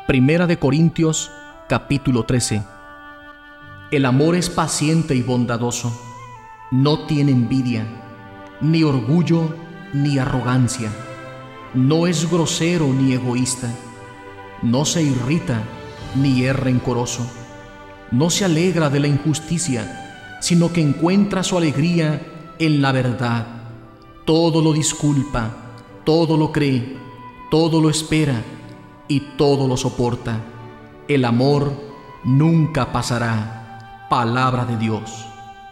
Primera de Corintios, capítulo 13. El amor es paciente y bondadoso, no tiene envidia, ni orgullo, ni arrogancia, no es grosero ni egoísta, no se irrita, ni es rencoroso, no se alegra de la injusticia, sino que encuentra su alegría en la verdad. Todo lo disculpa, todo lo cree, todo lo espera y todo lo soporta. El amor nunca pasará. Palabra de Dios.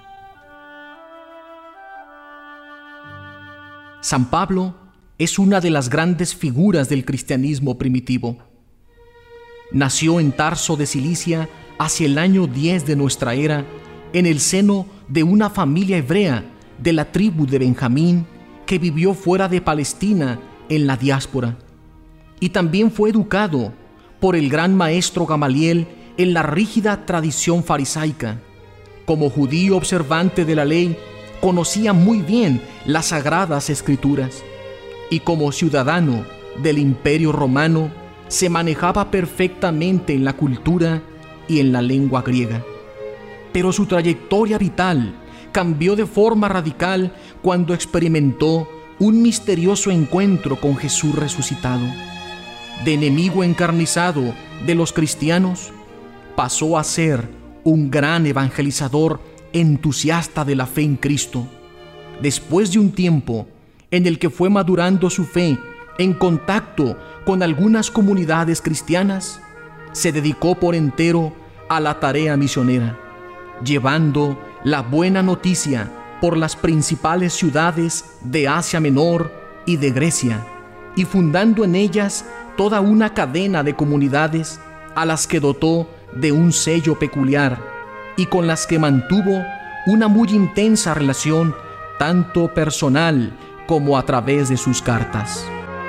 San Pablo es una de las grandes figuras del cristianismo primitivo. Nació en Tarso de Cilicia hacia el año 10 de nuestra era, en el seno de una familia hebrea de la tribu de Benjamín que vivió fuera de Palestina en la diáspora. Y también fue educado por el gran maestro Gamaliel en la rígida tradición farisaica. Como judío observante de la ley, conocía muy bien las sagradas escrituras, y como ciudadano del Imperio Romano, se manejaba perfectamente en la cultura y en la lengua griega. Pero su trayectoria vital cambió de forma radical cuando experimentó un misterioso encuentro con Jesús resucitado. De enemigo encarnizado de los cristianos, pasó a ser un gran evangelizador entusiasta de la fe en Cristo. Después de un tiempo en el que fue madurando su fe en contacto con algunas comunidades cristianas, se dedicó por entero a la tarea misionera, llevando la buena noticia por las principales ciudades de Asia Menor y de Grecia, y fundando en ellas toda una cadena de comunidades a las que dotó de un sello peculiar y con las que mantuvo una muy intensa relación, tanto personal como a través de sus cartas.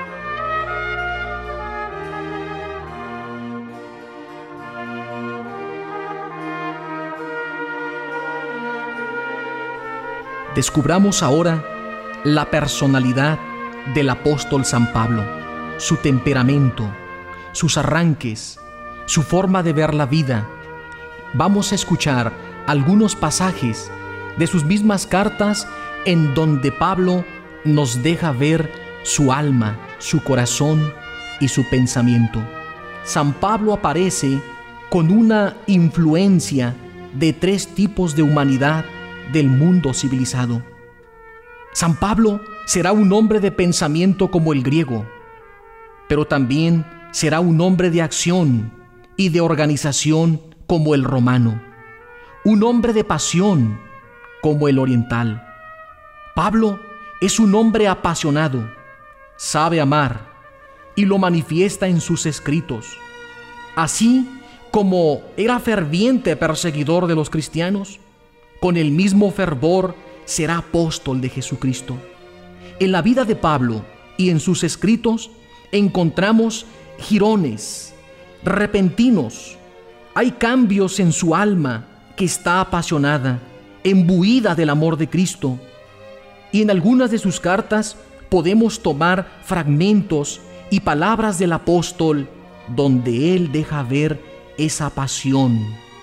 Descubramos ahora la personalidad del apóstol San Pablo, su temperamento, sus arranques, su forma de ver la vida. Vamos a escuchar algunos pasajes de sus mismas cartas en donde Pablo nos deja ver su alma, su corazón y su pensamiento. San Pablo aparece con una influencia de tres tipos de humanidad del mundo civilizado. San Pablo será un hombre de pensamiento como el griego, pero también será un hombre de acción y de organización como el romano, un hombre de pasión como el oriental. Pablo es un hombre apasionado, sabe amar y lo manifiesta en sus escritos. Así como era ferviente perseguidor de los cristianos, con el mismo fervor será apóstol de Jesucristo. En la vida de Pablo y en sus escritos encontramos girones repentinos. Hay cambios en su alma que está apasionada, embuida del amor de Cristo. Y en algunas de sus cartas podemos tomar fragmentos y palabras del apóstol donde él deja ver esa pasión,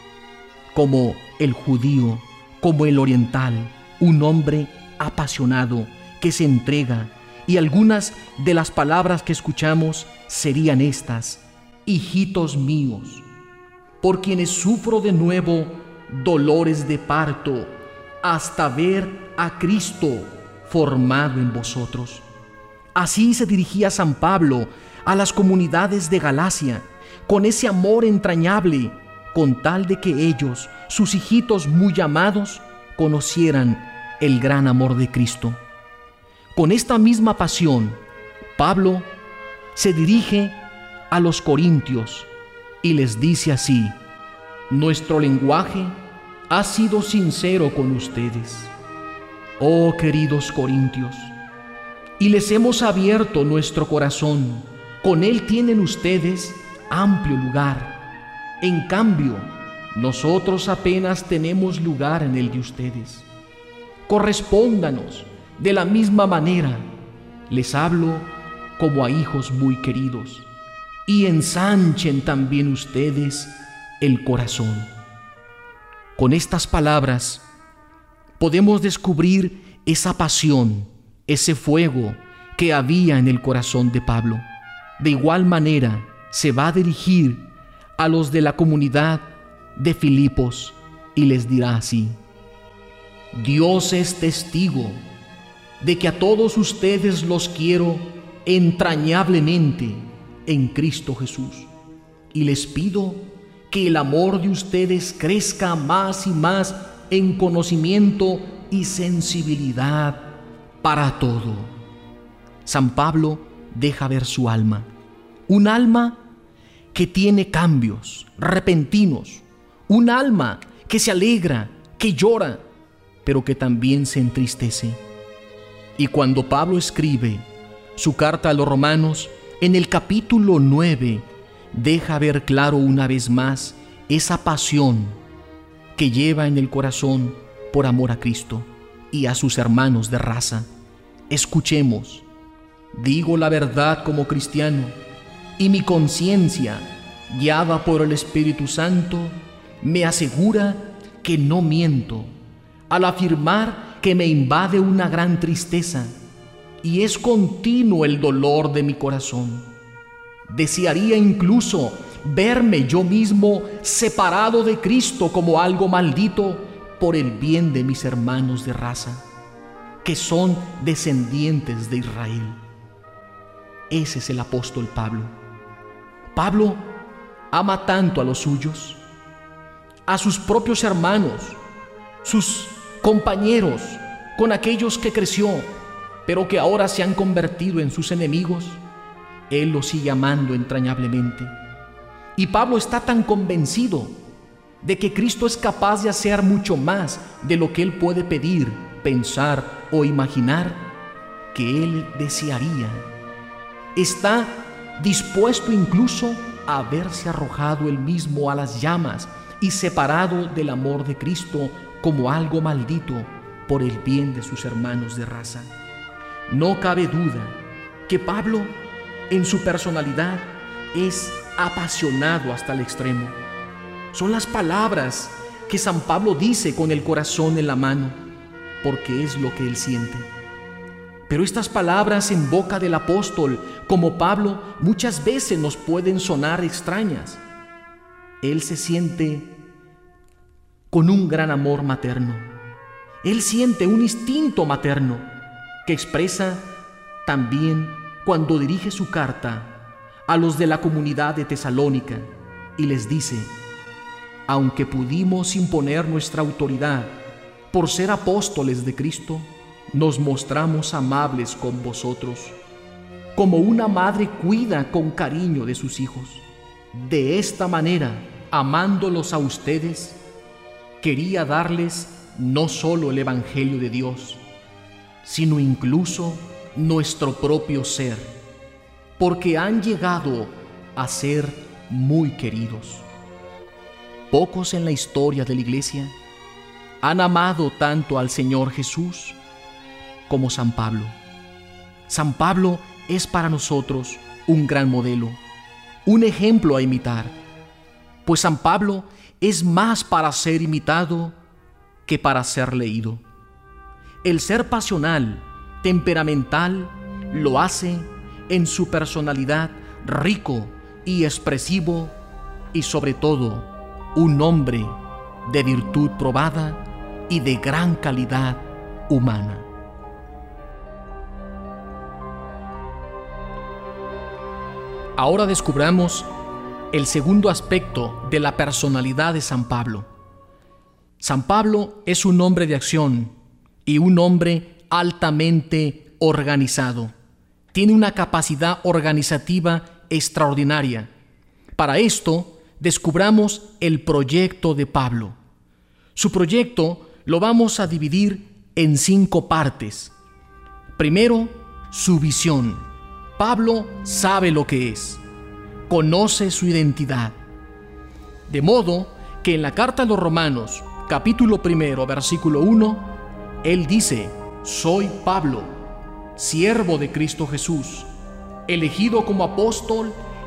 como el judío, como el oriental, un hombre apasionado que se entrega. Y algunas de las palabras que escuchamos serían estas: hijitos míos, por quienes sufro de nuevo dolores de parto, hasta ver a Cristo formado en vosotros. Así se dirigía San Pablo a las comunidades de Galacia, con ese amor entrañable, con tal de que ellos, sus hijitos muy amados, conocieran el gran amor de Cristo. Con esta misma pasión, Pablo se dirige a los corintios y les dice así: nuestro lenguaje ha sido sincero con ustedes, oh queridos corintios, y les hemos abierto nuestro corazón. Con él tienen ustedes amplio lugar. En cambio, nosotros apenas tenemos lugar en el de ustedes. Correspóndanos de la misma manera. Les hablo como a hijos muy queridos. y ensanchen también ustedes el corazón. Con estas palabras podemos descubrir esa pasión, ese fuego que había en el corazón de Pablo. De igual manera se va a dirigir a los de la comunidad de Filipos y les dirá así: Dios es testigo de que a todos ustedes los quiero entrañablemente en Cristo Jesús, y les pido que el amor de ustedes crezca más y más en conocimiento y sensibilidad para todo. San Pablo deja ver su alma, un alma que tiene cambios repentinos, un alma que se alegra, que llora, pero que también se entristece. Y cuando Pablo escribe su carta a los romanos, en el capítulo 9, deja ver claro una vez más esa pasión que lleva en el corazón por amor a Cristo y a sus hermanos de raza. Escuchemos: digo la verdad como cristiano, y mi conciencia, guiada por el Espíritu Santo, me asegura que no miento al afirmar que me invade una gran tristeza y es continuo el dolor de mi corazón. Desearía incluso verme yo mismo separado de Cristo como algo maldito por el bien de mis hermanos de raza, que son descendientes de Israel. Ese es el apóstol Pablo. Pablo ama tanto a los suyos, a sus propios hermanos, sus compañeros, con aquellos que creció, pero que ahora se han convertido en sus enemigos. Él los sigue amando entrañablemente. Y Pablo está tan convencido de que Cristo es capaz de hacer mucho más de lo que él puede pedir, pensar o imaginar, que él desearía. Está dispuesto incluso a haberse arrojado él mismo a las llamas y separado del amor de Cristo como algo maldito por el bien de sus hermanos de raza. No cabe duda que Pablo, en su personalidad, es apasionado hasta el extremo. Son las palabras que San Pablo dice con el corazón en la mano, porque es lo que él siente. Pero estas palabras en boca del apóstol, como Pablo, muchas veces nos pueden sonar extrañas. Él se siente con un gran amor materno. Él siente un instinto materno que expresa también cuando dirige su carta a los de la comunidad de Tesalónica y les dice: aunque pudimos imponer nuestra autoridad por ser apóstoles de Cristo, nos mostramos amables con vosotros, como una madre cuida con cariño de sus hijos. De esta manera, amándolos a ustedes, quería darles no solo el Evangelio de Dios, sino incluso nuestro propio ser, porque han llegado a ser muy queridos. Pocos en la historia de la Iglesia han amado tanto al Señor Jesús como San Pablo. San Pablo es para nosotros un gran modelo, un ejemplo a imitar, pues San Pablo es más para ser imitado que para ser leído. El ser pasional, temperamental, lo hace en su personalidad rico y expresivo, y sobre todo un hombre de virtud probada y de gran calidad humana. Ahora descubramos el segundo aspecto de la personalidad de San Pablo. San Pablo es un hombre de acción y un hombre altamente organizado. Tiene una capacidad organizativa extraordinaria. Para esto, descubramos el proyecto de Pablo. Su proyecto lo vamos a dividir en 5 partes. Primero, su visión. Pablo sabe lo que es, conoce su identidad. De modo que en la carta a los Romanos, capítulo 1, versículo 1, él dice: soy Pablo, siervo de Cristo Jesús, elegido como apóstol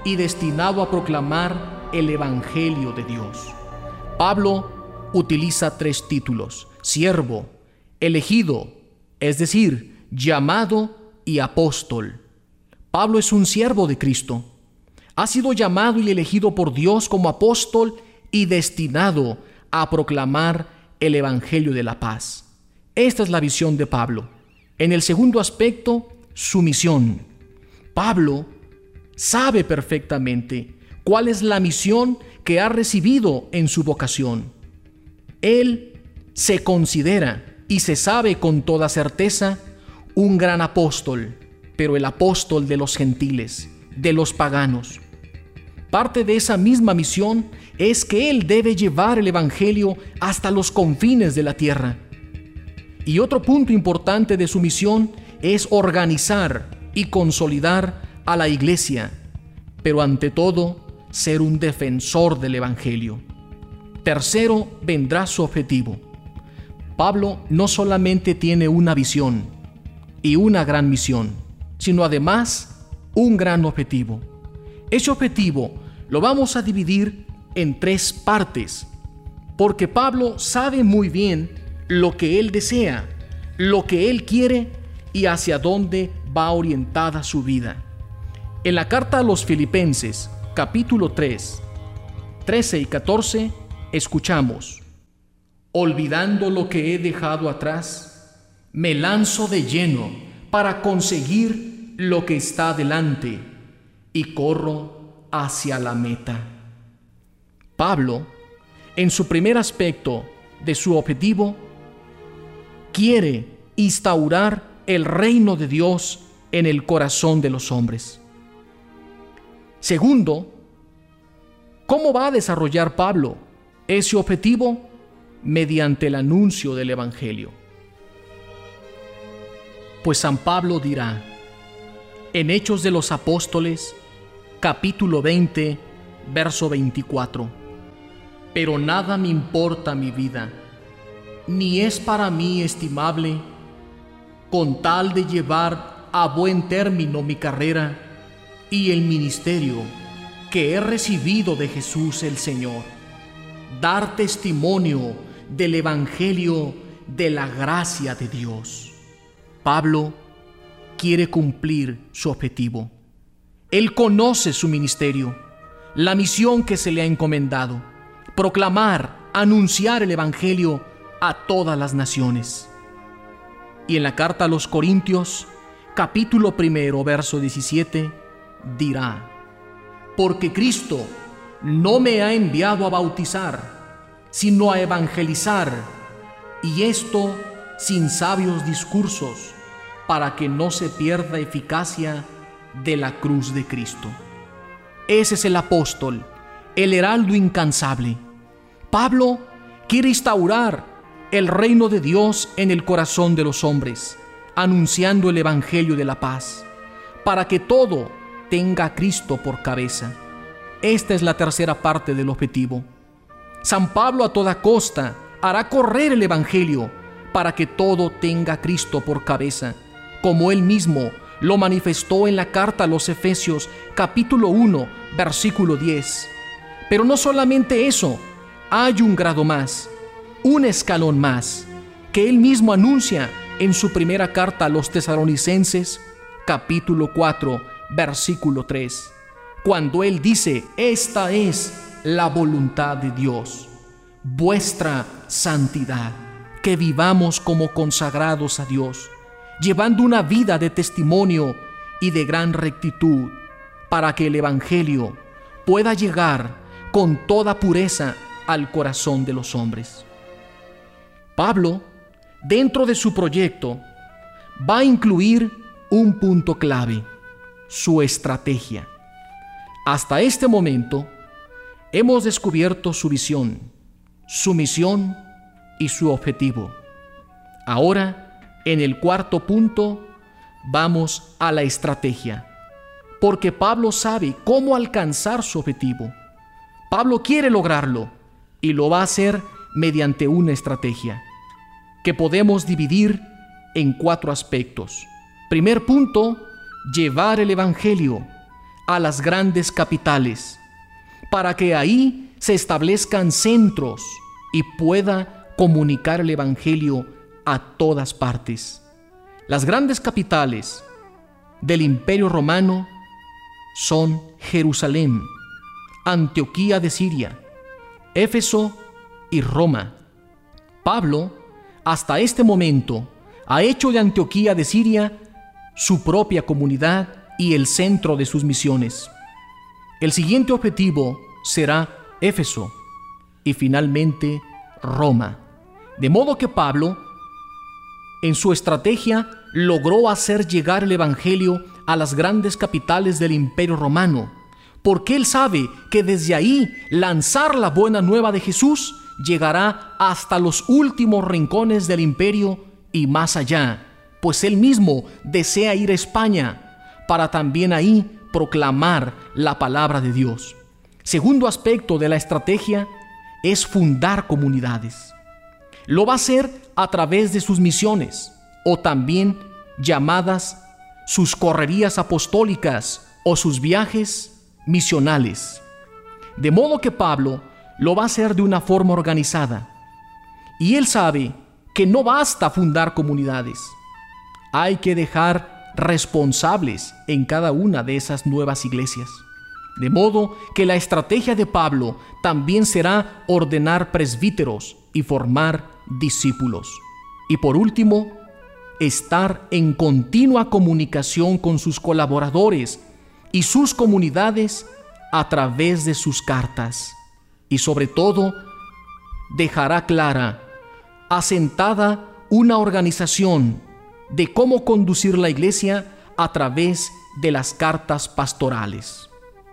y destinado a proclamar el Evangelio de Dios. Pablo utiliza 3 títulos: siervo, elegido, es decir, llamado, y apóstol. Pablo es un siervo de Cristo. Ha sido llamado y elegido por Dios como apóstol y destinado a proclamar el Evangelio de la paz. Esta es la visión de Pablo. En el segundo aspecto, su misión. Pablo sabe perfectamente cuál es la misión que ha recibido en su vocación. Él se considera y se sabe con toda certeza un gran apóstol, pero el apóstol de los gentiles, de los paganos. Parte de esa misma misión es que él debe llevar el Evangelio hasta los confines de la tierra. Y otro punto importante de su misión es organizar y consolidar a la iglesia, pero ante todo, ser un defensor del Evangelio. Tercero, vendrá su objetivo. Pablo no solamente tiene una visión y una gran misión, sino además un gran objetivo. Ese objetivo lo vamos a dividir en 3 partes, porque Pablo sabe muy bien lo que él desea, lo que él quiere y hacia dónde va orientada su vida. En la carta a los Filipenses, capítulo 3, 13 y 14, escuchamos: olvidando lo que he dejado atrás, me lanzo de lleno para conseguir lo que está delante y corro hacia la meta. Pablo, en su primer aspecto de su objetivo, quiere instaurar el reino de Dios en el corazón de los hombres. Segundo, ¿cómo va a desarrollar Pablo ese objetivo? Mediante el anuncio del Evangelio. Pues San Pablo dirá en Hechos de los Apóstoles, capítulo 20, verso 24: pero nada me importa mi vida, ni es para mí estimable, con tal de llevar a buen término mi carrera y el ministerio que he recibido de Jesús el Señor, dar testimonio del Evangelio de la gracia de Dios. Pablo quiere cumplir su objetivo. Él conoce su ministerio, la misión que se le ha encomendado: proclamar, anunciar el Evangelio a todas las naciones. Y en la carta a los Corintios, capítulo 1, verso 17, dirá: porque Cristo no me ha enviado a bautizar, sino a evangelizar, y esto sin sabios discursos, para que no se pierda eficacia de la cruz de Cristo. Ese es el apóstol, el heraldo incansable. Pablo quiere instaurar el reino de Dios en el corazón de los hombres, anunciando el Evangelio de la paz, para que todo tenga a Cristo por cabeza. Esta es la tercera parte del objetivo. San Pablo a toda costa hará correr el Evangelio para que todo tenga a Cristo por cabeza, como él mismo lo manifestó en la carta a los Efesios, capítulo 1, versículo 10. Pero no solamente eso, hay un grado más, un escalón más, que él mismo anuncia en su primera carta a los Tesalonicenses, capítulo 4, versículo 3, cuando él dice: esta es la voluntad de Dios, vuestra santidad, que vivamos como consagrados a Dios, llevando una vida de testimonio y de gran rectitud, para que el Evangelio pueda llegar con toda pureza al corazón de los hombres. Pablo, dentro de su proyecto, va a incluir un punto clave: su estrategia. Hasta este momento, hemos descubierto su visión, su misión y su objetivo. Ahora, en el cuarto punto, vamos a la estrategia, porque Pablo sabe cómo alcanzar su objetivo. Pablo quiere lograrlo y lo va a hacer mediante una estrategia que podemos dividir en 4 aspectos. Primer punto: llevar el Evangelio a las grandes capitales, para que ahí se establezcan centros y pueda comunicar el Evangelio a todas partes. Las grandes capitales del Imperio Romano son Jerusalén, Antioquía de Siria, Éfeso y Roma. Pablo, hasta este momento, ha hecho de Antioquía de Siria su propia comunidad y el centro de sus misiones. El siguiente objetivo será Éfeso y finalmente Roma. De modo que Pablo, en su estrategia, logró hacer llegar el Evangelio a las grandes capitales del Imperio Romano, porque él sabe que desde ahí lanzar la buena nueva de Jesús llegará hasta los últimos rincones del imperio y más allá, pues él mismo desea ir a España para también ahí proclamar la palabra de Dios. Segundo aspecto de la estrategia es fundar comunidades. Lo va a hacer a través de sus misiones, o también llamadas sus correrías apostólicas o sus viajes misionales. De modo que Pablo lo va a hacer de una forma organizada. Y él sabe que no basta fundar comunidades. Hay que dejar responsables en cada una de esas nuevas iglesias. De modo que la estrategia de Pablo también será ordenar presbíteros y formar discípulos. Y por último, estar en continua comunicación con sus colaboradores y sus comunidades a través de sus cartas. Y sobre todo, dejará clara, asentada, una organización de cómo conducir la iglesia a través de las cartas pastorales.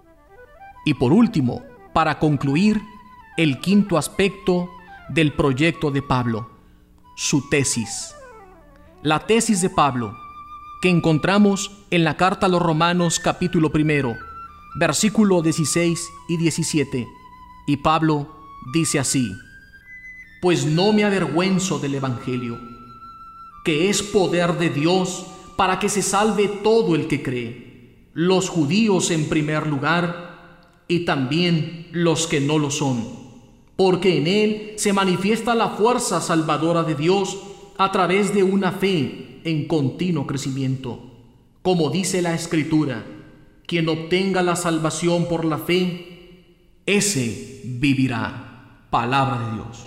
Y por último, para concluir, el quinto aspecto del proyecto de Pablo, su tesis. La tesis de Pablo, que encontramos en la carta a los Romanos capítulo 1, versículo 16 y 17. Y Pablo dice así: pues no me avergüenzo del Evangelio, que es poder de Dios para que se salve todo el que cree, los judíos en primer lugar, y también los que no lo son, porque en él se manifiesta la fuerza salvadora de Dios a través de una fe en continuo crecimiento. Como dice la Escritura, quien obtenga la salvación por la fe, ese vivirá. Palabra de Dios.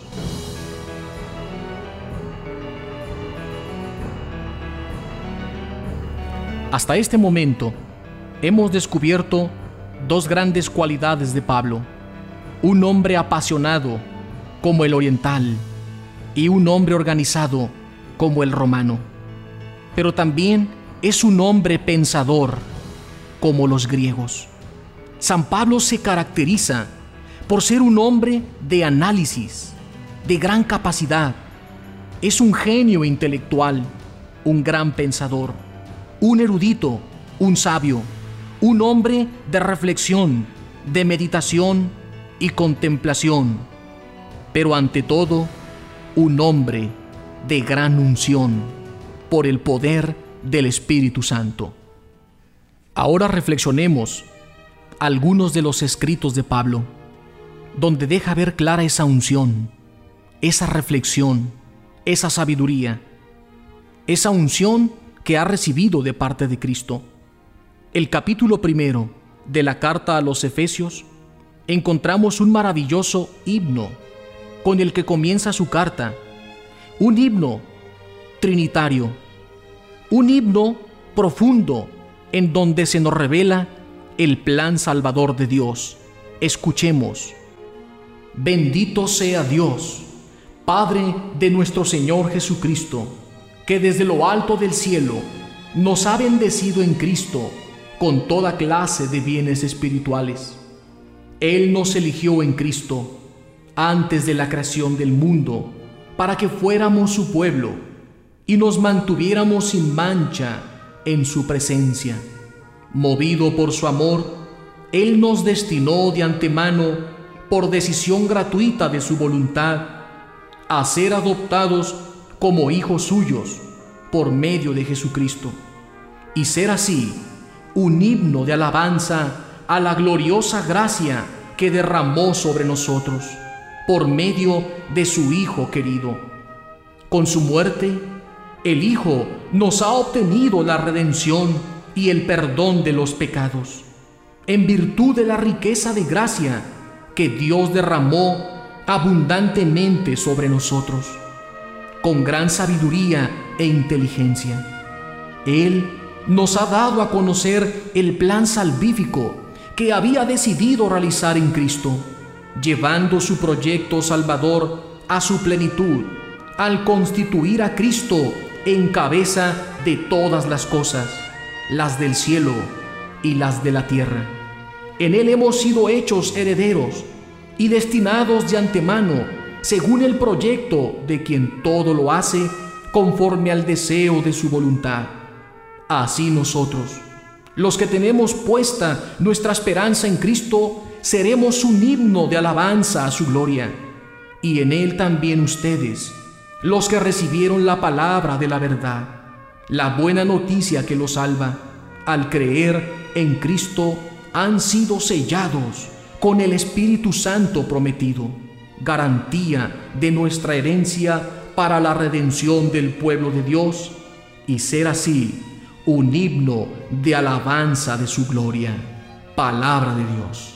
Hasta este momento hemos descubierto dos grandes cualidades de Pablo: un hombre apasionado como el oriental y un hombre organizado como el romano. Pero también es un hombre pensador como los griegos. San Pablo se caracteriza por ser un hombre de análisis, de gran capacidad. Es un genio intelectual, un gran pensador, un erudito, un sabio, un hombre de reflexión, de meditación y contemplación, pero ante todo, un hombre de gran unción por el poder del Espíritu Santo. Ahora reflexionemos algunos de los escritos de Pablo, donde deja ver clara esa unción, esa reflexión, esa sabiduría, esa unción que ha recibido de parte de Cristo. El capítulo 1 de la carta a los Efesios encontramos un maravilloso himno con el que comienza su carta, un himno trinitario, un himno profundo en donde se nos revela el plan salvador de Dios. Escuchemos. Bendito sea Dios, Padre de nuestro Señor Jesucristo, que desde lo alto del cielo nos ha bendecido en Cristo con toda clase de bienes espirituales. Él nos eligió en Cristo antes de la creación del mundo para que fuéramos su pueblo y nos mantuviéramos sin mancha en su presencia. Movido por su amor, Él nos destinó de antemano, por decisión gratuita de su voluntad, a ser adoptados como hijos suyos por medio de Jesucristo, y ser así un himno de alabanza a la gloriosa gracia que derramó sobre nosotros por medio de su Hijo querido. Con su muerte, el Hijo nos ha obtenido la redención y el perdón de los pecados, en virtud de la riqueza de gracia que Dios derramó abundantemente sobre nosotros, con gran sabiduría e inteligencia. Él nos ha dado a conocer el plan salvífico que había decidido realizar en Cristo, llevando su proyecto salvador a su plenitud, al constituir a Cristo en cabeza de todas las cosas, las del cielo y las de la tierra. En Él hemos sido hechos herederos y destinados de antemano, según el proyecto de quien todo lo hace conforme al deseo de su voluntad. Así nosotros, los que tenemos puesta nuestra esperanza en Cristo, seremos un himno de alabanza a su gloria. Y en Él también ustedes, los que recibieron la palabra de la verdad, la buena noticia que los salva, al creer en Cristo, han sido sellados con el Espíritu Santo prometido, garantía de nuestra herencia para la redención del pueblo de Dios, y ser así un himno de alabanza de su gloria. Palabra de Dios.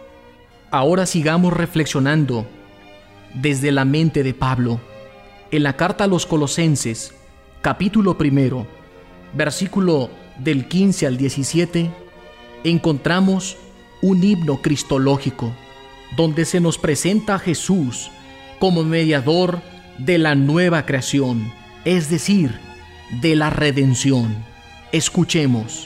Ahora sigamos reflexionando desde la mente de Pablo en la carta a los Colosenses, capítulo 1, versículo del 15 al 17, encontramos un himno cristológico donde se nos presenta a Jesús como mediador de la nueva creación, es decir, de la redención. Escuchemos.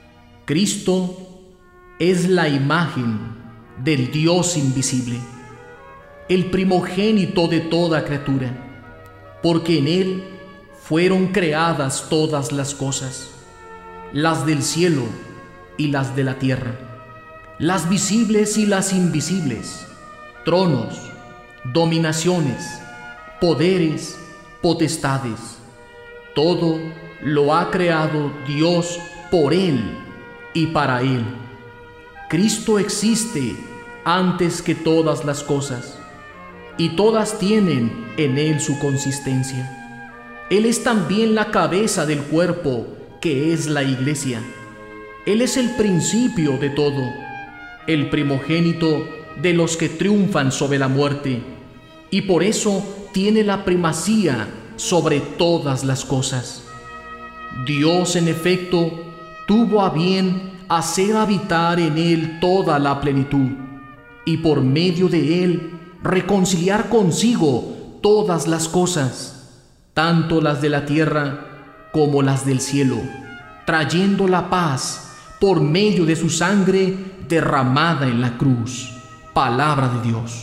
Cristo es la imagen del Dios invisible, el primogénito de toda criatura, porque en Él fueron creadas todas las cosas, las del cielo y las de la tierra, las visibles y las invisibles, tronos, dominaciones, poderes, potestades. Todo lo ha creado Dios por Él y para Él. Cristo existe antes que todas las cosas, y todas tienen en Él su consistencia. Él es también la cabeza del cuerpo, que es la Iglesia. Él es el principio de todo, el primogénito de los que triunfan sobre la muerte, y por eso tiene la primacía sobre todas las cosas. Dios, en efecto, tuvo a bien hacer habitar en Él toda la plenitud, y por medio de Él reconciliar consigo todas las cosas, tanto las de la tierra como las del cielo, trayendo la paz por medio de su sangre derramada en la cruz. Palabra de Dios.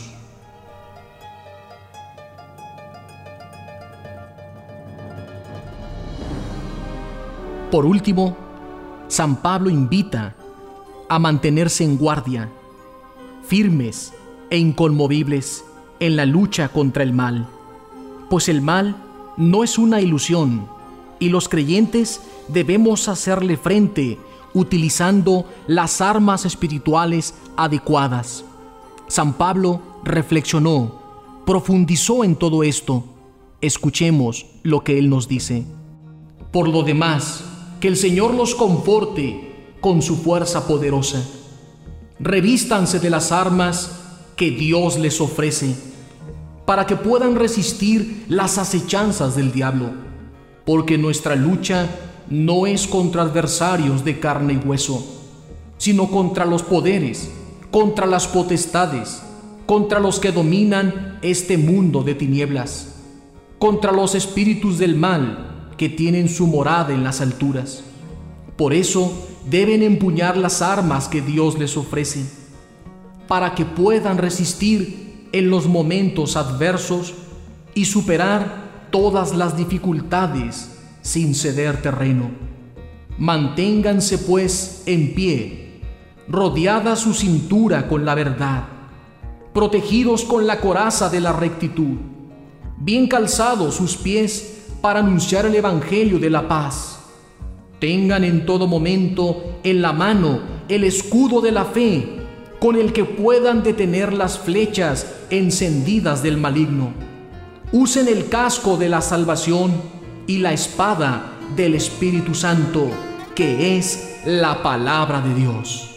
Por último, San Pablo invita a mantenerse en guardia, firmes e inconmovibles en la lucha contra el mal, pues el mal no es una ilusión y los creyentes debemos hacerle frente utilizando las armas espirituales adecuadas. San Pablo reflexionó, profundizó en todo esto. Escuchemos lo que él nos dice. Por lo demás, que el Señor los conforte con su fuerza poderosa. Revístanse de las armas que Dios les ofrece, para que puedan resistir las acechanzas del diablo, porque nuestra lucha no es contra adversarios de carne y hueso, sino contra los poderes, contra las potestades, contra los que dominan este mundo de tinieblas, contra los espíritus del mal que tienen su morada en las alturas. Por eso deben empuñar las armas que Dios les ofrece, para que puedan resistir en los momentos adversos y superar todas las dificultades sin ceder terreno. Manténganse pues en pie, rodeada su cintura con la verdad, protegidos con la coraza de la rectitud, bien calzados sus pies para anunciar el Evangelio de la paz. Tengan en todo momento en la mano el escudo de la fe, con el que puedan detener las flechas encendidas del maligno. Usen el casco de la salvación y la espada del Espíritu Santo, que es la palabra de Dios.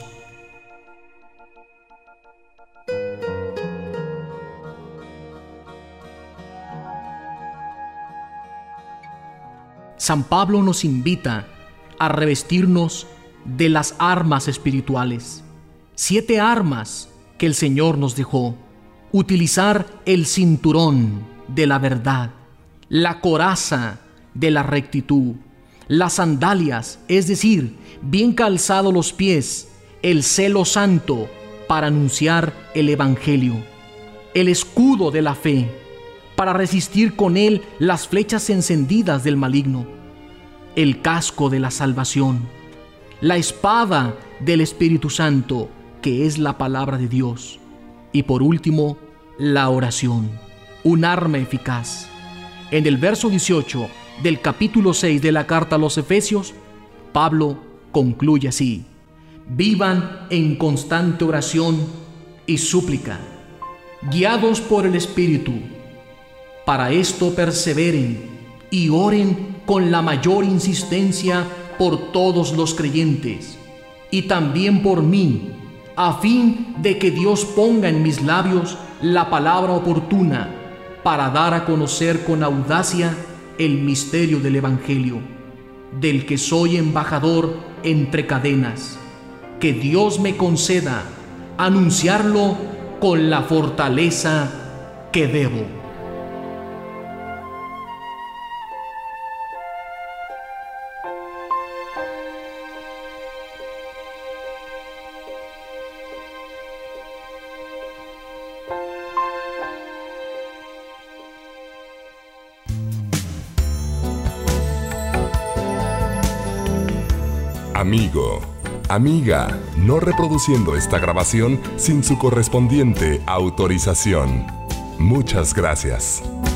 San Pablo nos invita a revestirnos de las armas espirituales. 7 armas que el Señor nos dejó. Utilizar el cinturón de la verdad, la coraza de la rectitud, las sandalias, es decir, bien calzados los pies, el celo santo para anunciar el Evangelio, el escudo de la fe, para resistir con él las flechas encendidas del maligno, el casco de la salvación, la espada del Espíritu Santo, que es la palabra de Dios, y por último, la oración, un arma eficaz. En el verso 18 del capítulo 6 de la carta a los Efesios, Pablo concluye así: vivan en constante oración y súplica, guiados por el Espíritu. Para esto perseveren y oren con la mayor insistencia por todos los creyentes y también por mí, a fin de que Dios ponga en mis labios la palabra oportuna para dar a conocer con audacia el misterio del Evangelio, del que soy embajador entre cadenas. Que Dios me conceda anunciarlo con la fortaleza que debo. Amigo, amiga, no reproduciendo esta grabación sin su correspondiente autorización. Muchas gracias.